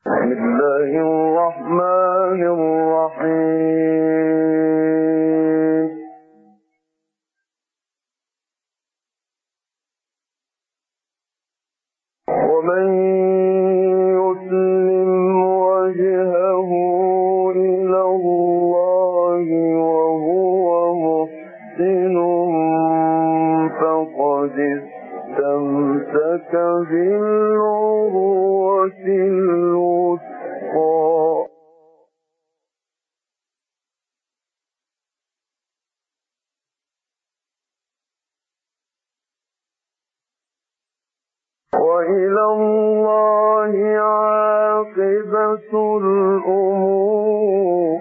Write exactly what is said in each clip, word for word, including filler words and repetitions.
بسم الله الرحمن الرحيم. ومن يسلم وجهه إلى الله وهو محسن فقد استمسك بالعروة الوثقى. وإلى الله عاقبة الأمور.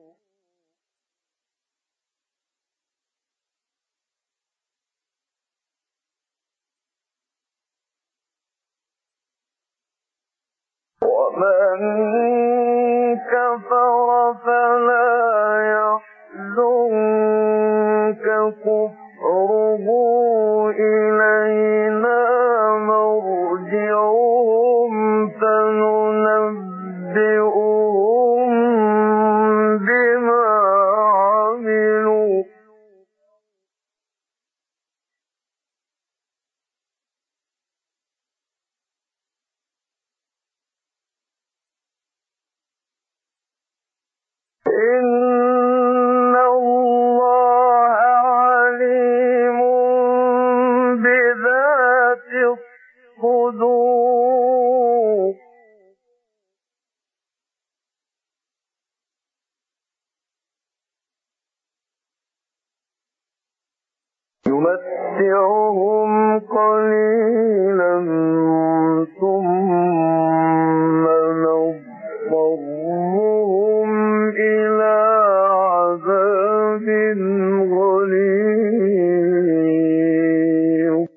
ومن كفر فلا يحزنك كفره إلينا مرجعهم فننبئهم بما عملوا إن الله عليم بذات الصدور. يمتعهم قليلا ثم نضطرهم إلى عذاب غليظ.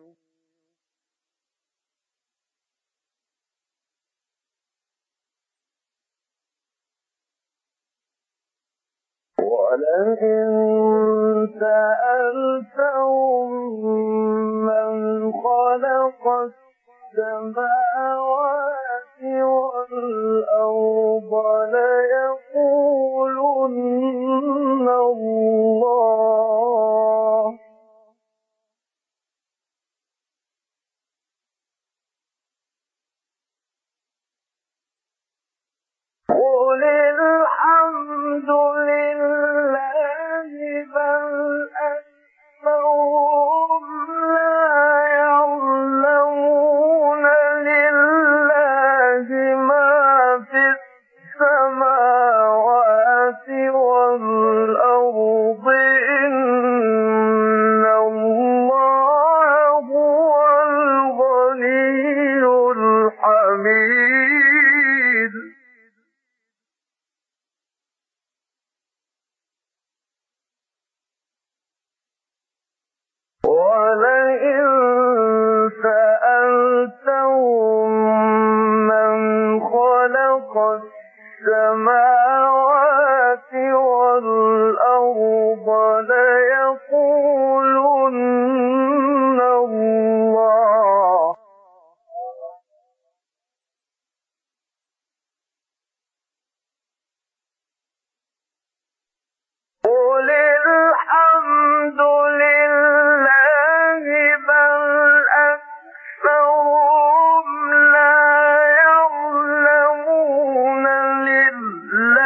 ولئن سألتهم من خلق السماوات والأرض ليقولن الله. قل الحمد لله بل أكثرهم لا يعلمون لله ما في السماوات والأرض إن الله هو الغني الحميد. ولئن سألتهم من خلق السماوات والأرض ليقولن الله. قل الحمد لله بل أكثرهم لا يعلمون لله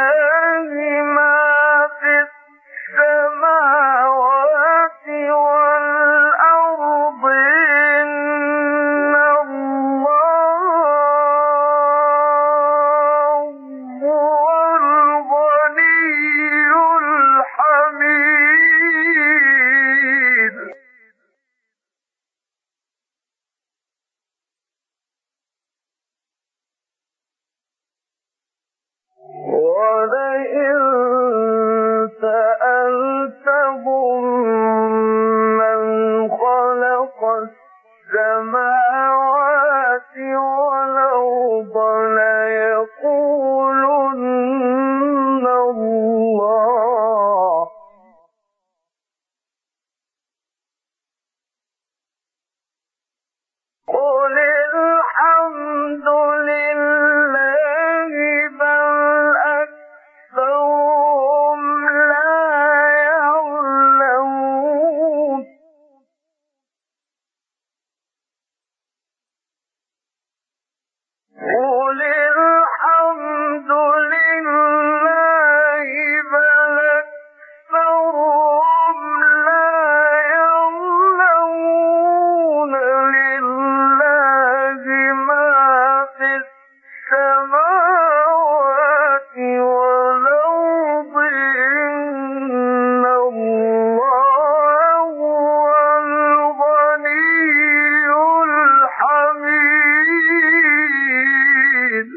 قل الحمد لله بل أكثرهم لا يعلمون لله ما في السماوات والأرض إن الله هو الغني الحميد.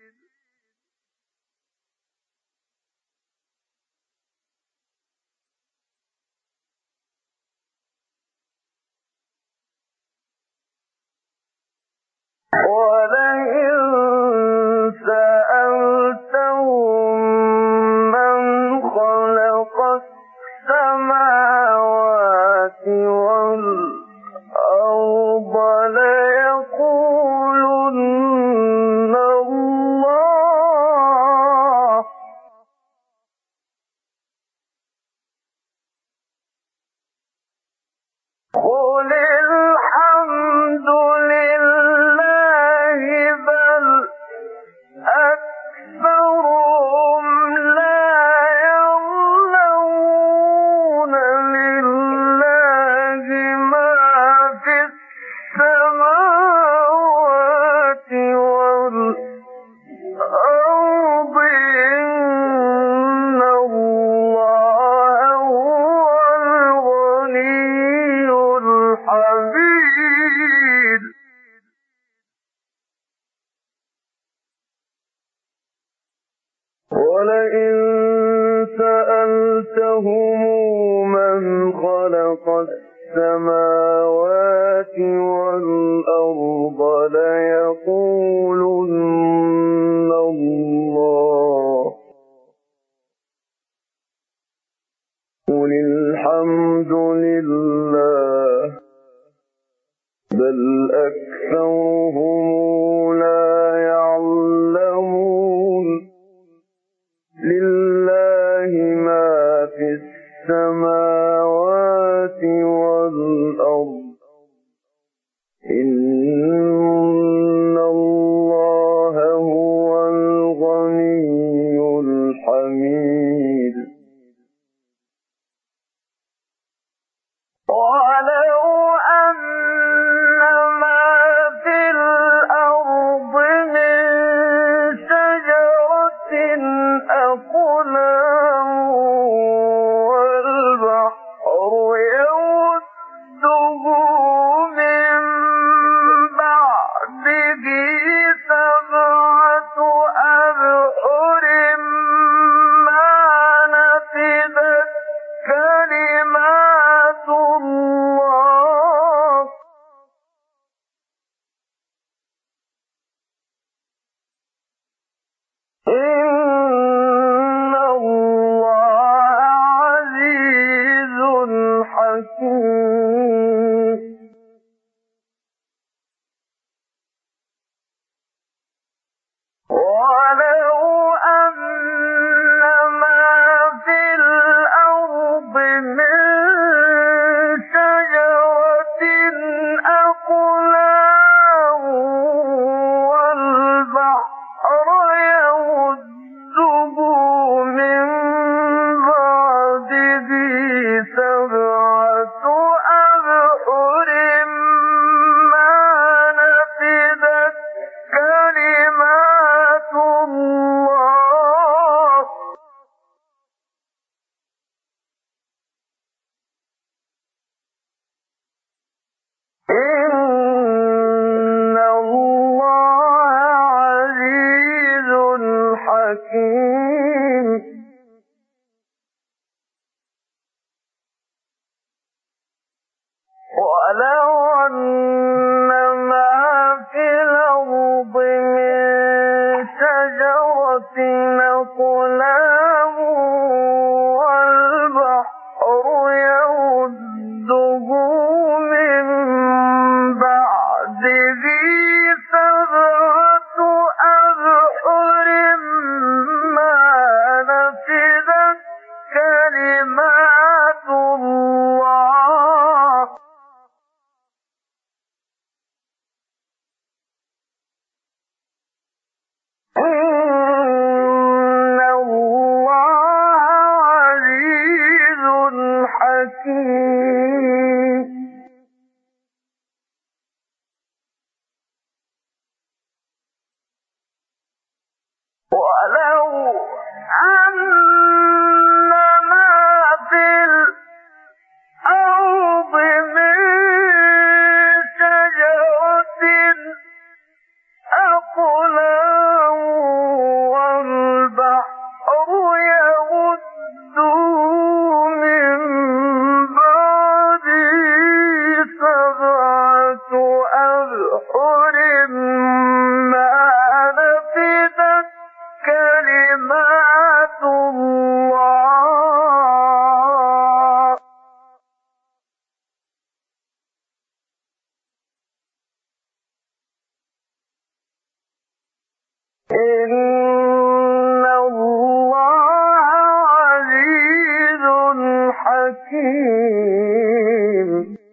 ولئن سألتهم من خلق السماوات والأرض ليقولن الله. قل الحمد لله بل أكثرهم لا يعلمون لله ما في السماوات والأرض إن الله هو الغني الحميد. ولئن سألتهم من خلق السماوات والأرض ليقولن الله. قل الحمد لله بل أكثرهم لا يعلمون لله ما في السماوات والأرض إن الله هو الغني الحميد. ولو أن ما في الأرض من شجرة أقلام والبحر يمده من بعده سبعة أبحر ما نفدت كلمات الله. إن الله عزيز حكيم. ولو أن ما في الأرض من شجرة أقلام والبحر يمده من بعده سبعة أبحر ما نفدت كلمات الله. إن الله عزيز حكيم. ولو أن ما في الأرض من شجرة أقلام والبحر يمده من بعده سبعة أبحر ما نفدت كلمات الله. ولو أن ما في الأرض من شجرة أقلام والبحر يمده من بعده سبعة أبحر ما نفدت كلمات الله إن الله عزيز حكيم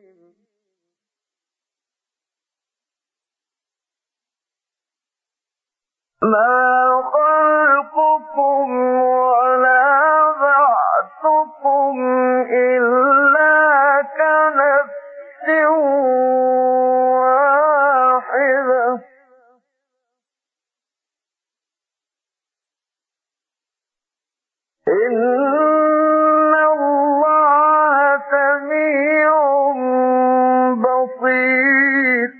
ما خلقكم ولا بعثكم إلا كنفس واحدة إن الله سميع بصير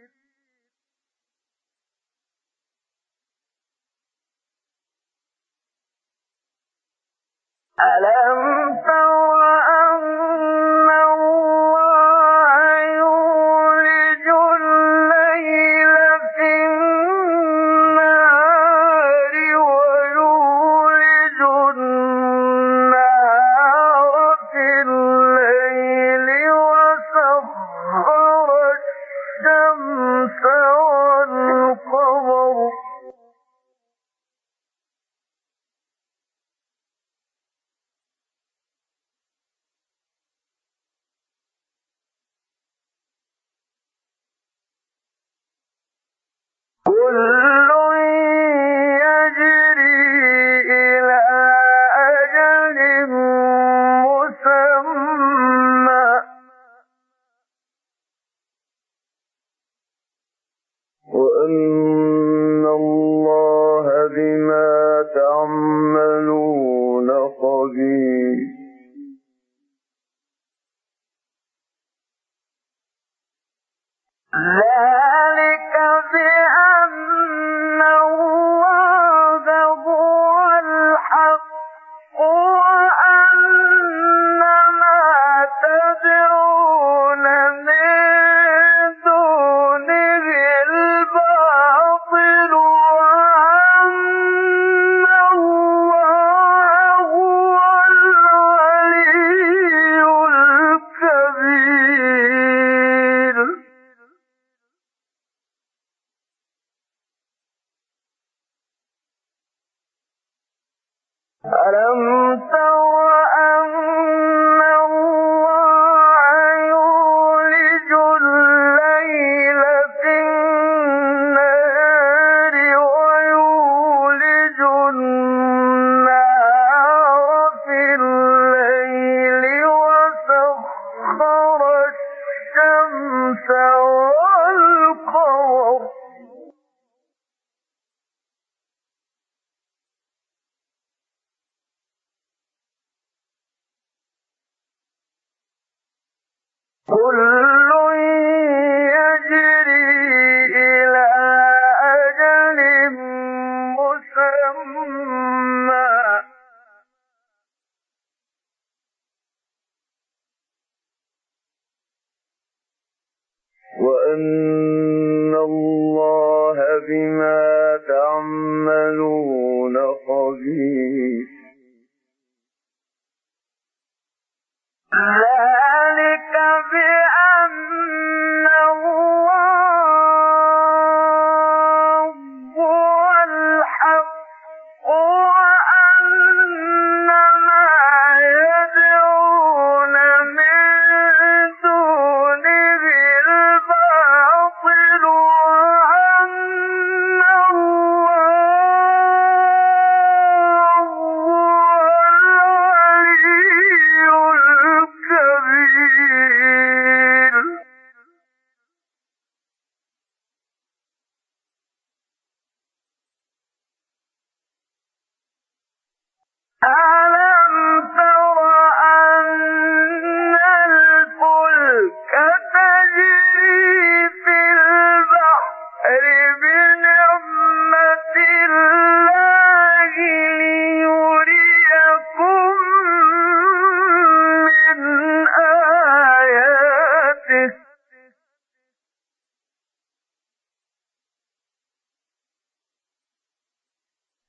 ألم تر أن الله يولج الليل في النهار ويولج النهار في الليل وسخر الشمس والقمر كل يجري إلى أجل مسمى وأن الله بما تعملون خبير ذلك بأن الله هو الحق وأن ما تدعون من دونه الباطل وأن الله هو العلي الكبير ألم تر أن الله يولج الليل في النهار ويولج النهار في الليل وسخر الشمس والقمر كل يجري إلى أجل مسمى وأن الله بما تعملون خبير ذلك بأن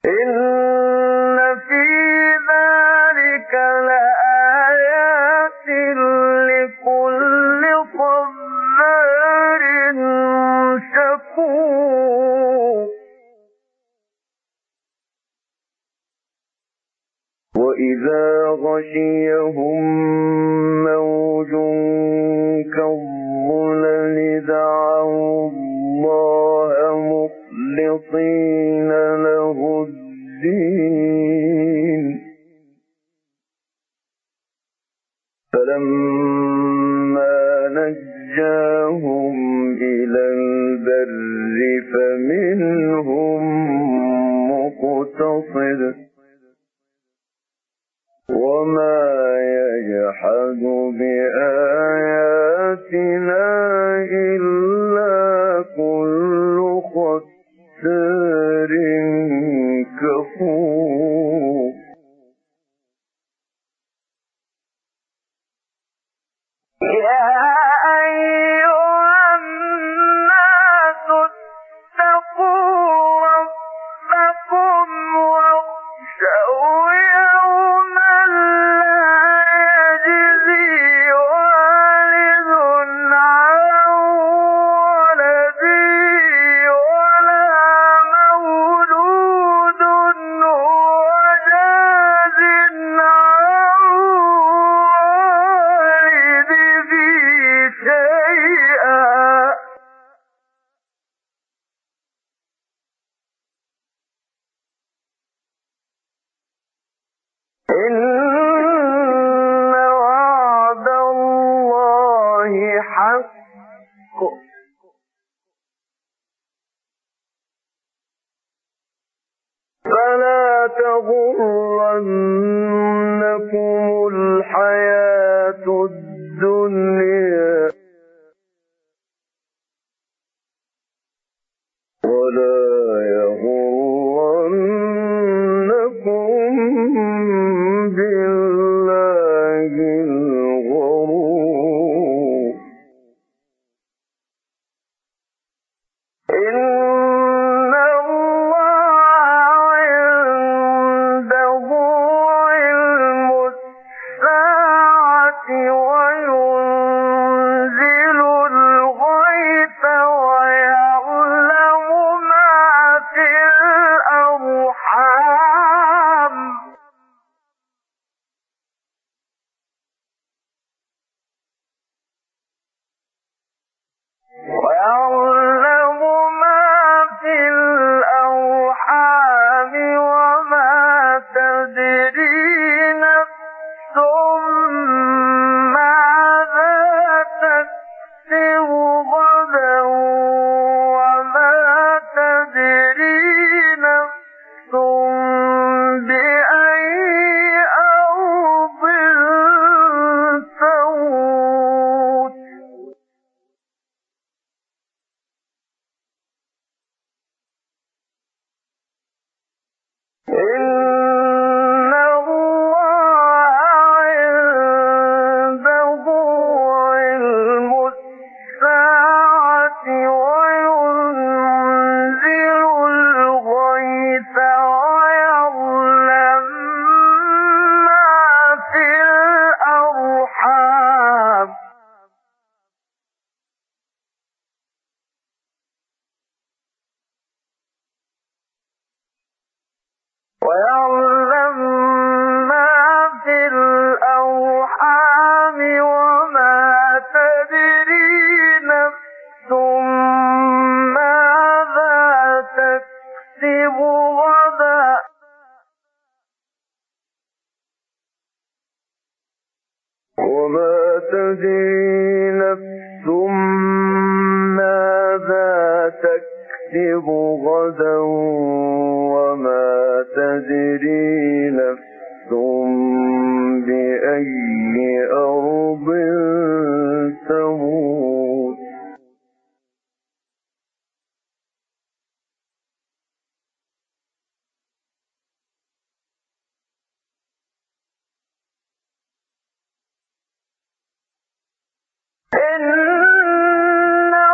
إن في ذلك لآيات لكل صبار شكور وإذا غشيهم موج كالظلل دعوا الله مخلصين له الدين فلما نجاهم إلى البر فمنهم مقتصد وما يجحد بآياتنا إلا كل ختار كفور يا أيها الناس اتقوا ربكم واخشوا يوما لا يجزي والد عن ولده ولا مولود هو جاز عن والده شيئا إن وعد الله حق فلا تغرنكم الحياة الدنيا ولا يغرنكم بالله الغرور إن الله عنده علم الساعة وينزل الغيث ويعلم ما في الأرحام ويعلم ما في الأرحام وما تدري نفس ماذا تكسب غدا وما تدري نفس بأي أرض تموت إن الله عنده علم الساعة وينزل الغيث ويعلم ما في الأرحام ويعلم ما في الأرحام وما تدري نفس ماذا تكسب غدا وما تدري نفس ماذا تكسب غدا وما تدري نفس بأي أرض تموت إن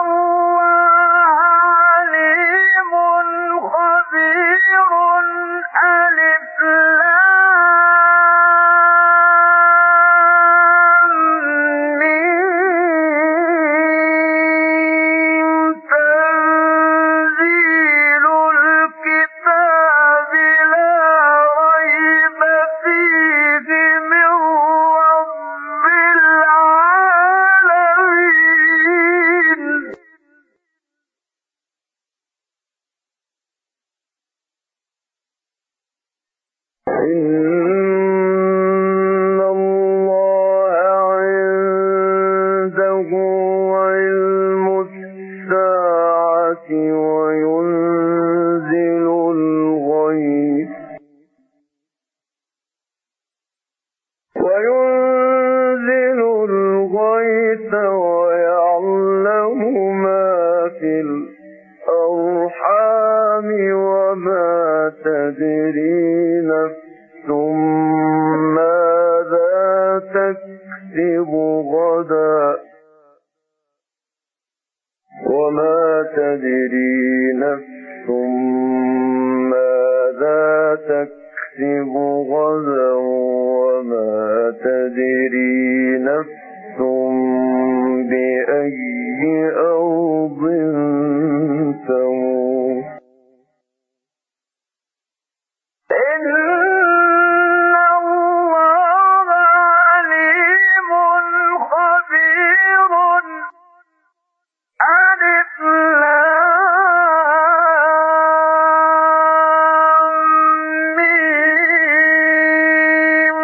الله عليم خبير إن الله عنده علم الساعة وينزل الغيث وينزل الغيث ويعلم ما في الأرحام وما تدري نفس ماذا تكسب غدا وما تدري نفس ماذا تكسب غدا وما تدري نفس بأي أرض تموت إن الله عليم خبير ألف لام ميم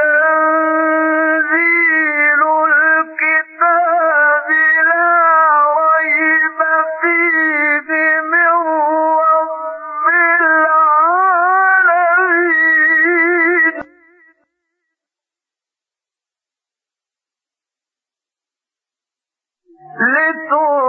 تنزيل الكتاب لا ريب فيه من رب العالمين لتنذر